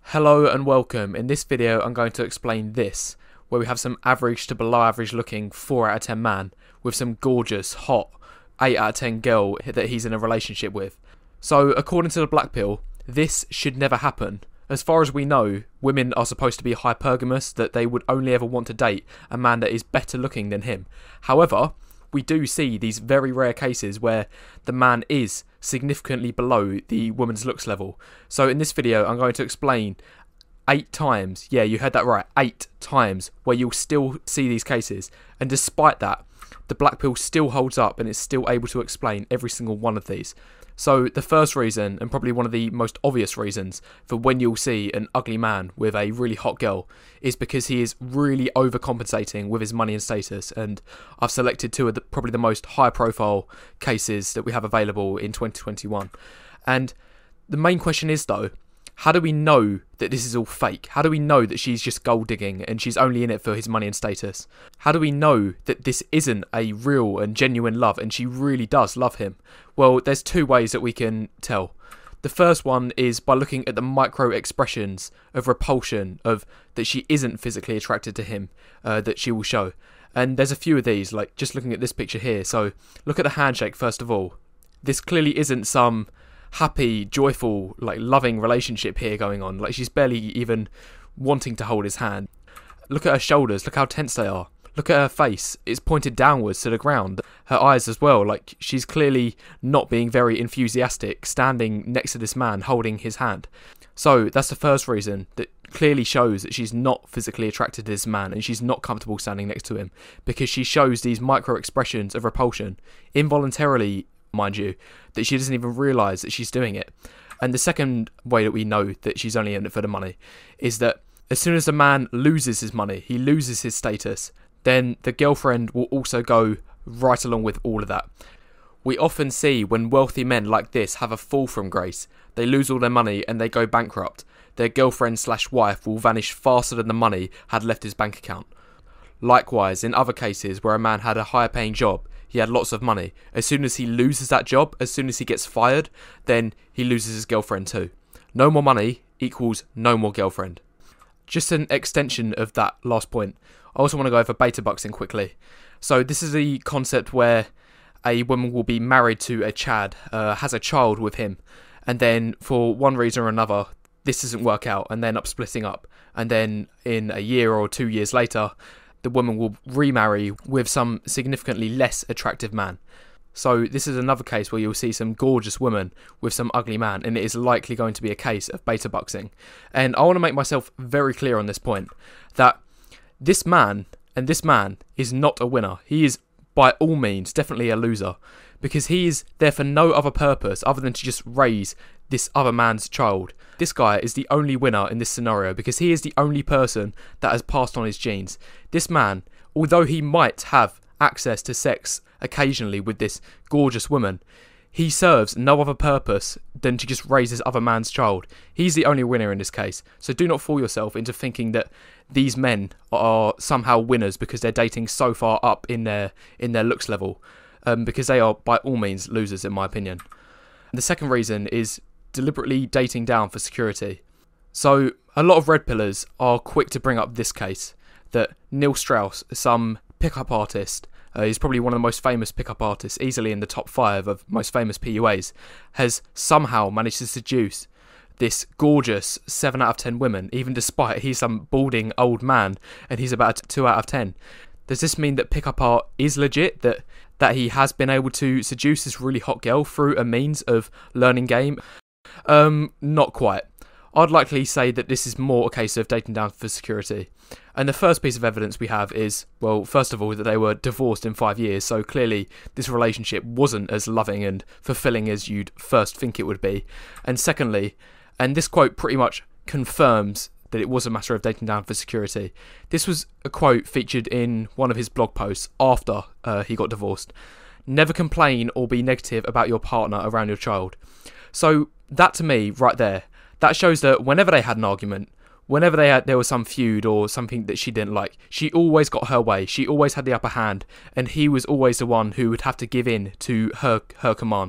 Hello and welcome. In this video I'm going to explain this, where we have some average to below average looking 4 out of 10 man with some gorgeous, hot 8 out of 10 girl that he's in a relationship with. So according to the Black Pill, this should never happen. As far as we know, women are supposed to be hypergamous, that they would only ever want to date a man that is better looking than him. However, we do see these very rare cases where the man is significantly below the woman's looks level. So in this video, I'm going to explain 8 times, yeah, you heard that right, 8 times, where you'll still see these cases. And despite that, the Black Pill still holds up and is still able to explain every single one of these. So the first reason, and probably one of the most obvious reasons for when you'll see an ugly man with a really hot girl, is because he is really overcompensating with his money and status. And I've selected 2 of probably the most high profile cases that we have available in 2021. And the main question is though, how do we know that this is all fake? How do we know that she's just gold digging and she's only in it for his money and status? How do we know that this isn't a real and genuine love and she really does love him? Well, there's 2 ways that we can tell. The first one is by looking at the micro expressions of repulsion, of that she isn't physically attracted to him, that she will show. And there's a few of these, like just looking at this picture here. So look at the handshake first of all. This clearly isn't some happy, joyful, like loving relationship here going on. Like she's barely even wanting to hold his hand. Look at her shoulders, look how tense they are. Look at her face, it's pointed downwards to the ground. Her eyes as well, like she's clearly not being very enthusiastic standing next to this man holding his hand. So that's the first reason that clearly shows that she's not physically attracted to this man and she's not comfortable standing next to him, because she shows these micro expressions of repulsion involuntarily, mind you, that she doesn't even realise that she's doing it. And the second way that we know that she's only in it for the money is that as soon as the man loses his money, he loses his status, then the girlfriend will also go right along with all of that. We often see when wealthy men like this have a fall from grace, they lose all their money and they go bankrupt, their girlfriend/wife will vanish faster than the money had left his bank account. Likewise, in other cases where a man had a higher paying job, he had lots of money, as soon as he loses that job, as soon as he gets fired, then he loses his girlfriend too. No more money equals no more girlfriend. Just an extension of that last point, I also want to go over beta buxing quickly. So this is a concept where a woman will be married to a Chad, has a child with him, and then for one reason or another, this doesn't work out and they end up splitting up. And then in a year or 2 years later, the woman will remarry with some significantly less attractive man. So this is another case where you'll see some gorgeous woman with some ugly man, and it is likely going to be a case of beta buxing. And I want to make myself very clear on this point, that this man is not a winner. He is by all means definitely a loser, because he is there for no other purpose other than to just raise this other man's child. This guy is the only winner in this scenario because he is the only person that has passed on his genes. This man, although he might have access to sex occasionally with this gorgeous woman, he serves no other purpose than to just raise this other man's child. He's the only winner in this case. So do not fool yourself into thinking that these men are somehow winners because they're dating so far up in their looks level, because they are by all means losers in my opinion. And the second reason is deliberately dating down for security. So a lot of red pillars are quick to bring up this case, that Neil Strauss, some pickup artist, he's probably one of the most famous pickup artists, easily in the top 5 of most famous PUAs, has somehow managed to seduce this gorgeous 7 out of 10 women, even despite he's some balding old man and he's about 2 out of 10. Does this mean that pickup art is legit, that he has been able to seduce this really hot girl through a means of learning game? Not quite. I'd likely say that this is more a case of dating down for security. And the first piece of evidence we have is, well, first of all, that they were divorced in 5 years, so clearly this relationship wasn't as loving and fulfilling as you'd first think it would be. And secondly, and this quote pretty much confirms that it was a matter of dating down for security. This was a quote featured in one of his blog posts after he got divorced. Never complain or be negative about your partner around your child. So that to me, right there, that shows that whenever they had an argument, whenever there was some feud or something that she didn't like, she always got her way. She always had the upper hand, and he was always the one who would have to give in to her commands.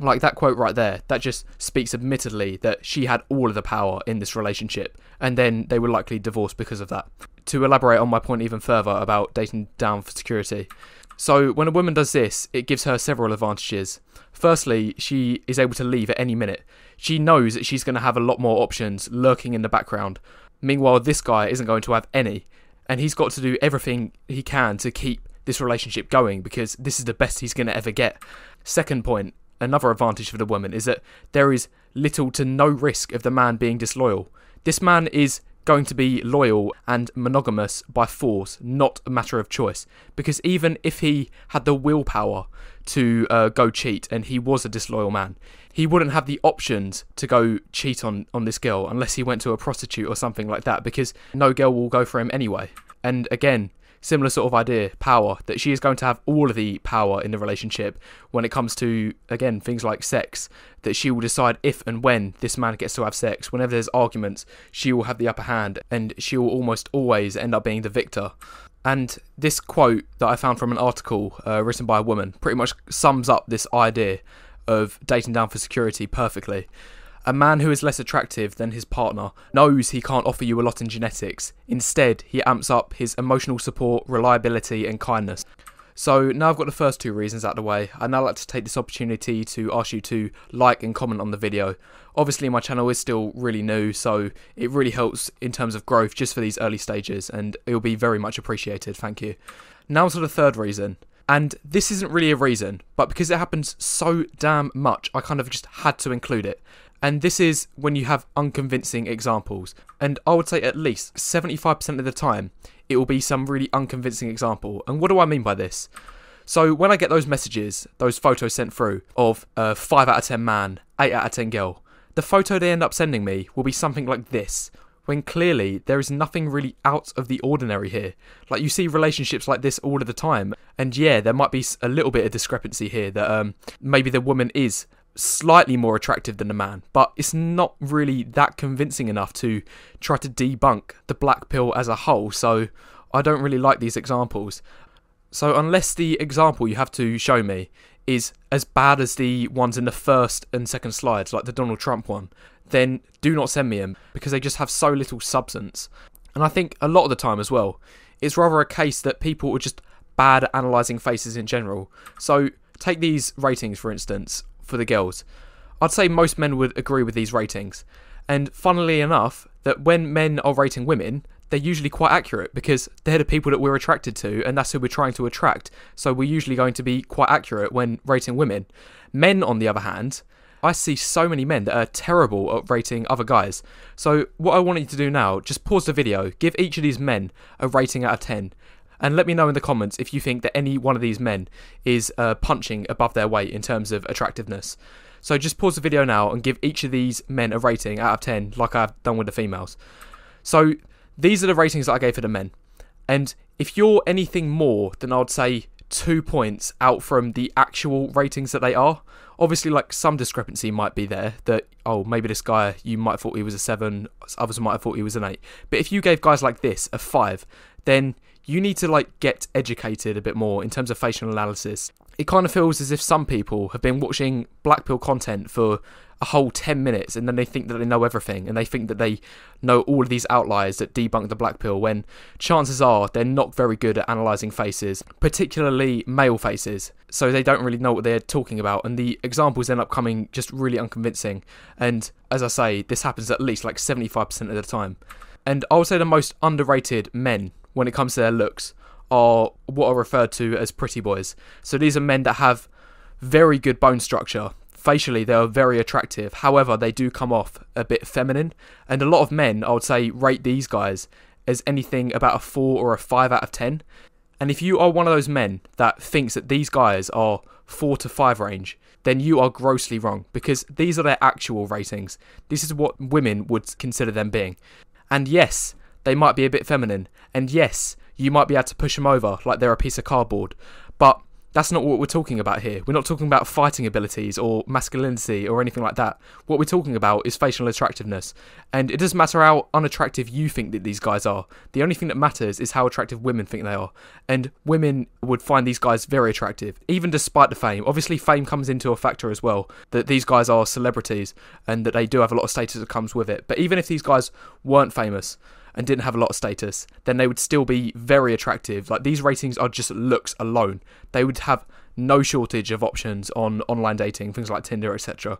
Like that quote right there, that just speaks admittedly that she had all of the power in this relationship, and then they were likely divorced because of that. To elaborate on my point even further about dating down for security. So when a woman does this, it gives her several advantages. Firstly, she is able to leave at any minute. She knows that she's going to have a lot more options lurking in the background. Meanwhile, this guy isn't going to have any, and he's got to do everything he can to keep this relationship going because this is the best he's going to ever get. Second point, another advantage for the woman is that there is little to no risk of the man being disloyal. This man is going to be loyal and monogamous by force, not a matter of choice. Because even if he had the willpower to go cheat and he was a disloyal man, he wouldn't have the options to go cheat on this girl unless he went to a prostitute or something like that, because no girl will go for him anyway. And again, similar sort of idea, power, that she is going to have all of the power in the relationship when it comes to, again, things like sex, that she will decide if and when this man gets to have sex. Whenever there's arguments, she will have the upper hand, and she will almost always end up being the victor. And this quote that I found from an article written by a woman pretty much sums up this idea of dating down for security perfectly. A man who is less attractive than his partner knows he can't offer you a lot in genetics. Instead, he amps up his emotional support, reliability and kindness. So now I've got the first two reasons out of the way, I'd now like to take this opportunity to ask you to like and comment on the video. Obviously my channel is still really new, so it really helps in terms of growth just for these early stages, and it will be very much appreciated, thank you. Now to the third reason. And this isn't really a reason, but because it happens so damn much, I kind of just had to include it. And this is when you have unconvincing examples. And I would say at least 75% of the time, it will be some really unconvincing example. And what do I mean by this? So when I get those messages, those photos sent through of a 5 out of 10 man, 8 out of 10 girl, the photo they end up sending me will be something like this. When clearly there is nothing really out of the ordinary here. Like, you see relationships like this all of the time. And yeah, there might be a little bit of discrepancy here that maybe the woman is slightly more attractive than the man, but it's not really that convincing enough to try to debunk the black pill as a whole, so I don't really like these examples. So unless the example you have to show me is as bad as the ones in the first and second slides, like the Donald Trump one, then do not send me them, because they just have so little substance. And I think a lot of the time as well, it's rather a case that people are just bad at analysing faces in general. So take these ratings for instance, for the girls. I'd say most men would agree with these ratings, and funnily enough, that when men are rating women, they're usually quite accurate because they're the people that we're attracted to and that's who we're trying to attract, so we're usually going to be quite accurate when rating women. Men, on the other hand, I see so many men that are terrible at rating other guys. So what I want you to do now, just pause the video, give each of these men a rating out of 10, and let me know in the comments if you think that any one of these men is punching above their weight in terms of attractiveness. So just pause the video now and give each of these men a rating out of 10 like I've done with the females. So these are the ratings that I gave for the men. And if you're anything more than, I would say, 2 points out from the actual ratings that they are, obviously like some discrepancy might be there, that, oh, maybe this guy, you might have thought he was a 7, others might have thought he was an 8. But if you gave guys like this a 5, then you need to like get educated a bit more in terms of facial analysis. It kind of feels as if some people have been watching black pill content for a whole 10 minutes and then they think that they know everything, and they think that they know all of these outliers that debunk the black pill, when chances are they're not very good at analysing faces, particularly male faces, so they don't really know what they're talking about, and the examples end up coming just really unconvincing. And as I say, this happens at least like 75% of the time. And I would say the most underrated men when it comes to their looks are what are referred to as pretty boys. So these are men that have very good bone structure. Facially, they are very attractive. However, they do come off a bit feminine. And a lot of men, I would say, rate these guys as anything about a 4 or a 5 out of 10. And if you are one of those men that thinks that these guys are 4 to 5 range, then you are grossly wrong, because these are their actual ratings. This is what women would consider them being. And yes, they might be a bit feminine, and yes, you might be able to push them over like they're a piece of cardboard, but That's not what we're talking about here. We're not talking about fighting abilities or masculinity or anything like that. What we're talking about is facial attractiveness. And it doesn't matter how unattractive you think that these guys are. The only thing that matters is how attractive women think they are. And women would find these guys very attractive, even despite the fame. Obviously, fame comes into a factor as well, that these guys are celebrities and that they do have a lot of status that comes with it. But even if these guys weren't famous and didn't have a lot of status, then they would still be very attractive. Like, these ratings are just looks alone. They would have no shortage of options on online dating, things like Tinder, etc.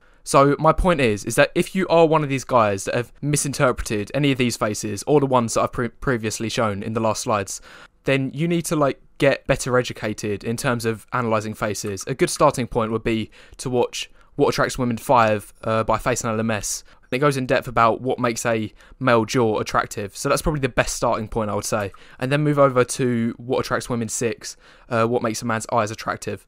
So my point is that if you are one of these guys that have misinterpreted any of these faces, or the ones that I've previously shown in the last slides, then you need to get better educated in terms of analysing faces. A good starting point would be to watch What Attracts Women 5 by Face and LMS. It goes in depth about what makes a male jaw attractive. So that's probably the best starting point, I would say. And then move over to What Attracts Women 6, what makes a man's eyes attractive.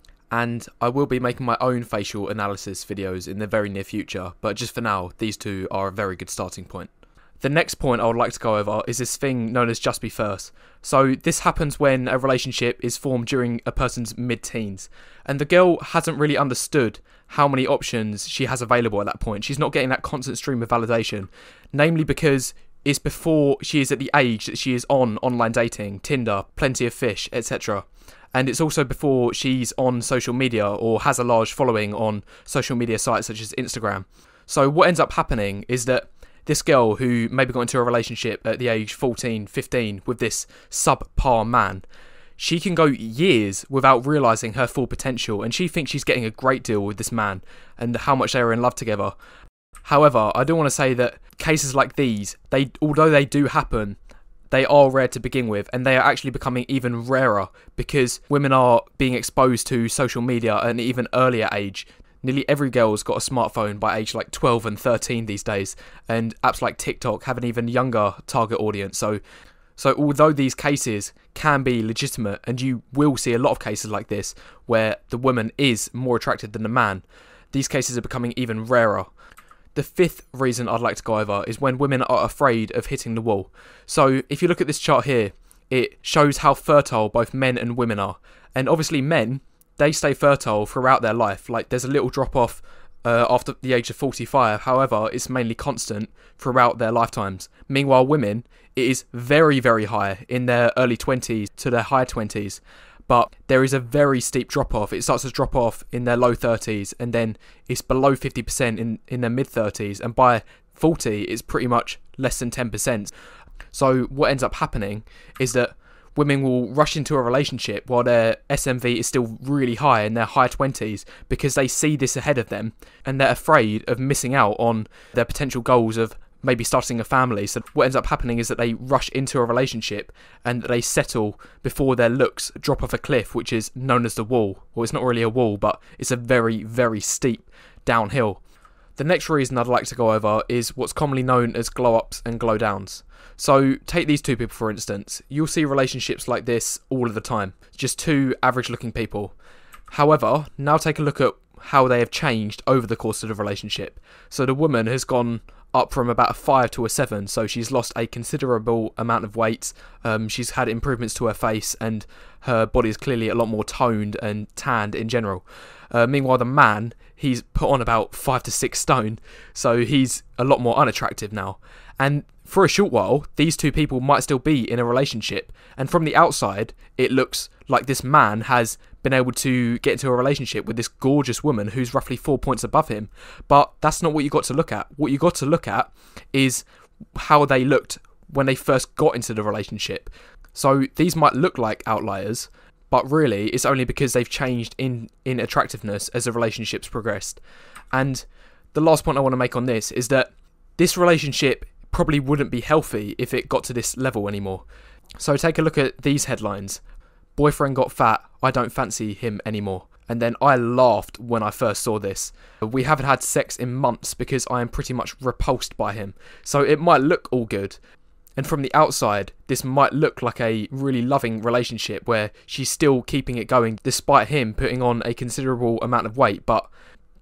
And I will be making my own facial analysis videos in the very near future. But just for now, these two are a very good starting point. The next point I would like to go over is this thing known as just be first. So this happens when a relationship is formed during a person's mid-teens, and the girl hasn't really understood how many options she has available at that point. She's not getting that constant stream of validation, namely because it's before she is at the age that she is on online dating, Tinder, Plenty of Fish, etc. And it's also before she's on social media or has a large following on social media sites such as Instagram. So what ends up happening is that this girl who maybe got into a relationship at the age 14, 15 with this subpar man, she can go years without realising her full potential, and she thinks she's getting a great deal with this man and how much they are in love together. However, I do want to say that cases like these, although they do happen, they are rare to begin with, and they are actually becoming even rarer because women are being exposed to social media at an even earlier age. Nearly every girl's got a smartphone by age 12 and 13 these days, and apps like TikTok have an even younger target audience. So although these cases can be legitimate, and you will see a lot of cases like this where the woman is more attracted than the man, these cases are becoming even rarer. The fifth reason I'd like to go over is when women are afraid of hitting the wall. So if you look at this chart here, it shows how fertile both men and women are. And obviously men, they stay fertile throughout their life. There's a little drop off after the age of 45. However, it's mainly constant throughout their lifetimes. Meanwhile, women, it is very, very high in their early 20s to their high 20s. But there is a very steep drop off. It starts to drop off in their low 30s, and then it's below 50% in their mid 30s. And by 40, it's pretty much less than 10%. So what ends up happening is that women will rush into a relationship while their SMV is still really high in their high 20s because they see this ahead of them and they're afraid of missing out on their potential goals of maybe starting a family. So what ends up happening is that they rush into a relationship and they settle before their looks drop off a cliff, which is known as the wall. Well, it's not really a wall, but it's a very, very steep downhill. The next reason I'd like to go over is what's commonly known as glow-ups and glow-downs. So take these two people for instance. You'll see relationships like this all of the time. Just two average looking people. However, now take a look at how they have changed over the course of the relationship. So the woman has gone up from about a 5 to a 7, so she's lost a considerable amount of weight. She's had improvements to her face, and her body is clearly a lot more toned and tanned in general. Meanwhile, the man, he's put on about 5 to 6 stone, so he's a lot more unattractive now. And for a short while, these two people might still be in a relationship, and from the outside, it looks like this man has been able to get into a relationship with this gorgeous woman who's roughly 4 points above him. But that's not what you got to look at. What you got to look at is how they looked when they first got into the relationship. So these might look like outliers, but really it's only because they've changed in attractiveness as the relationship's progressed. And the last point I want to make on this is that this relationship probably wouldn't be healthy if it got to this level anymore. So take a look at these headlines. Boyfriend got fat, I don't fancy him anymore. And then I laughed when I first saw this. We haven't had sex in months because I am pretty much repulsed by him. So it might look all good. And from the outside, this might look like a really loving relationship where she's still keeping it going despite him putting on a considerable amount of weight. But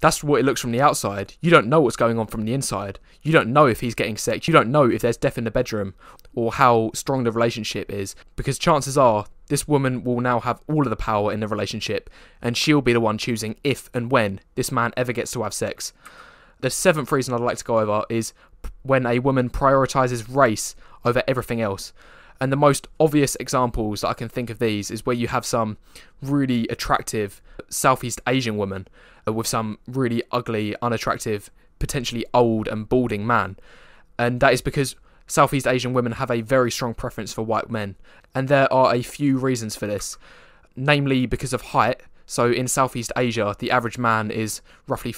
That's what it looks from the outside. You don't know what's going on from the inside. You don't know if he's getting sex. You don't know if there's death in the bedroom or how strong the relationship is, because chances are this woman will now have all of the power in the relationship, and she'll be the one choosing if and when this man ever gets to have sex. The seventh reason I'd like to go over is when a woman prioritises race over everything else. And the most obvious examples that I can think of these is where you have some really attractive Southeast Asian woman with some really ugly, unattractive, potentially old and balding man. And that is because Southeast Asian women have a very strong preference for white men. And there are a few reasons for this, namely because of height. So in Southeast Asia, the average man is roughly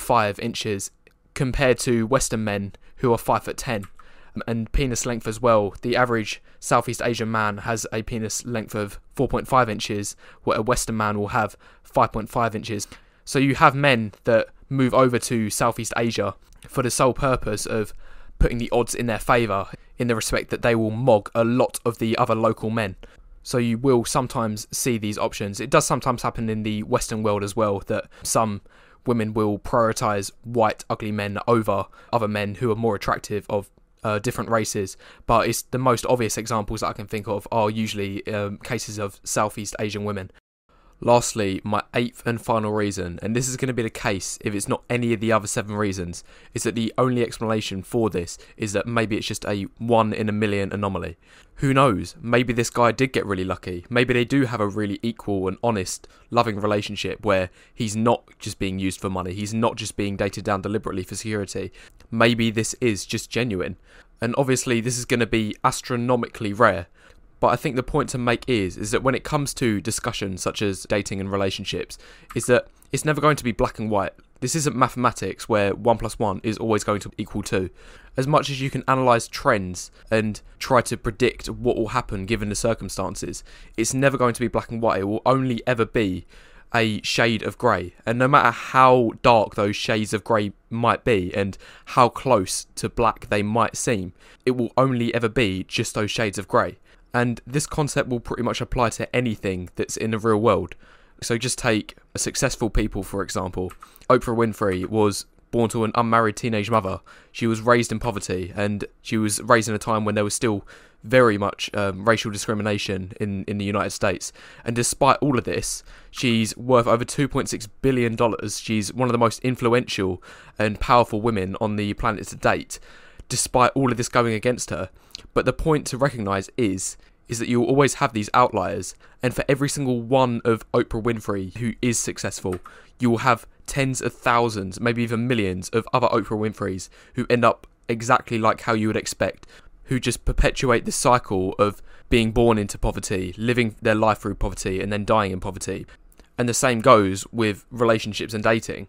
5'5" compared to Western men who are 5'10". And penis length as well. The average Southeast Asian man has a penis length of 4.5 inches, where a Western man will have 5.5 inches. So you have men that move over to Southeast Asia for the sole purpose of putting the odds in their favour, in the respect that they will mog a lot of the other local men. So you will sometimes see these options. It does sometimes happen in the Western world as well, that some women will prioritise white, ugly men over other men who are more attractive of different races, but it's the most obvious examples that I can think of are usually cases of Southeast Asian women. Lastly, my eighth and final reason, and this is going to be the case if it's not any of the other 7 reasons, is that the only explanation for this is that maybe it's just a 1 in a million anomaly. Who knows? Maybe this guy did get really lucky. Maybe they do have a really equal and honest, loving relationship where he's not just being used for money, he's not just being dated down deliberately for security. Maybe this is just genuine. And obviously this is going to be astronomically rare. But I think the point to make is that when it comes to discussions such as dating and relationships, is that it's never going to be black and white. This isn't mathematics where 1 + 1 is always going to equal 2. As much as you can analyse trends and try to predict what will happen given the circumstances, it's never going to be black and white. It will only ever be a shade of grey. And no matter how dark those shades of grey might be and how close to black they might seem, it will only ever be just those shades of grey. And this concept will pretty much apply to anything that's in the real world. So just take successful people, for example. Oprah Winfrey was born to an unmarried teenage mother. She was raised in poverty, and she was raised in a time when there was still very much racial discrimination in the United States. And despite all of this, she's worth over $2.6 billion. She's one of the most influential and powerful women on the planet to date, despite all of this going against her. But the point to recognise is that you will always have these outliers, and for every single one of Oprah Winfrey who is successful, you will have tens of thousands, maybe even millions of other Oprah Winfreys who end up exactly like how you would expect, who just perpetuate the cycle of being born into poverty, living their life through poverty, and then dying in poverty. And the same goes with relationships and dating.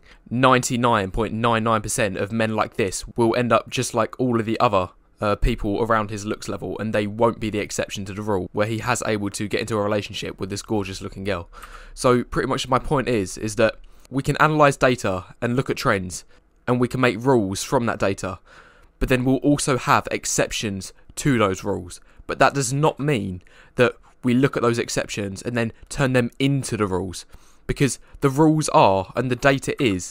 99.99% of men like this will end up just like all of the other people around his looks level, and they won't be the exception to the rule, where he has able to get into a relationship with this gorgeous looking girl. So pretty much my point is that we can analyse data and look at trends, and we can make rules from that data, but then we'll also have exceptions to those rules. But that does not mean that we look at those exceptions and then turn them into the rules. Because the rules are, and the data is,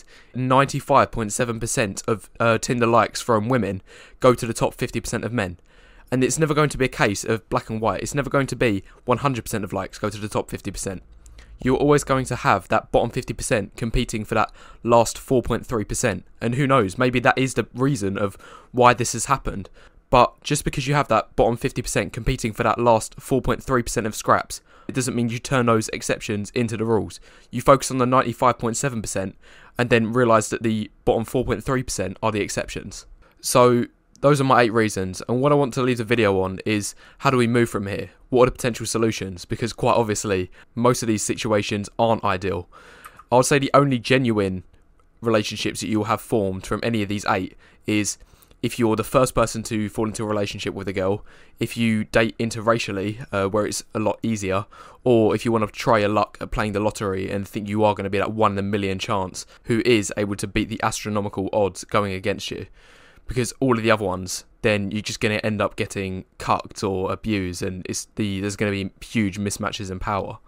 95.7% of Tinder likes from women go to the top 50% of men. And it's never going to be a case of black and white. It's never going to be 100% of likes go to the top 50%. You're always going to have that bottom 50% competing for that last 4.3%. And who knows, maybe that is the reason of why this has happened. But just because you have that bottom 50% competing for that last 4.3% of scraps, it doesn't mean you turn those exceptions into the rules. You focus on the 95.7% and then realise that the bottom 4.3% are the exceptions. So those are my 8 reasons, and what I want to leave the video on is how do we move from here? What are the potential solutions? Because quite obviously, most of these situations aren't ideal. I would say the only genuine relationships that you will have formed from any of these 8 is if you're the first person to fall into a relationship with a girl, if you date interracially, where it's a lot easier, or if you want to try your luck at playing the lottery and think you are going to be that 1 in a million chance who is able to beat the astronomical odds going against you. Because all of the other ones, then you're just going to end up getting cucked or abused, and there's going to be huge mismatches in power.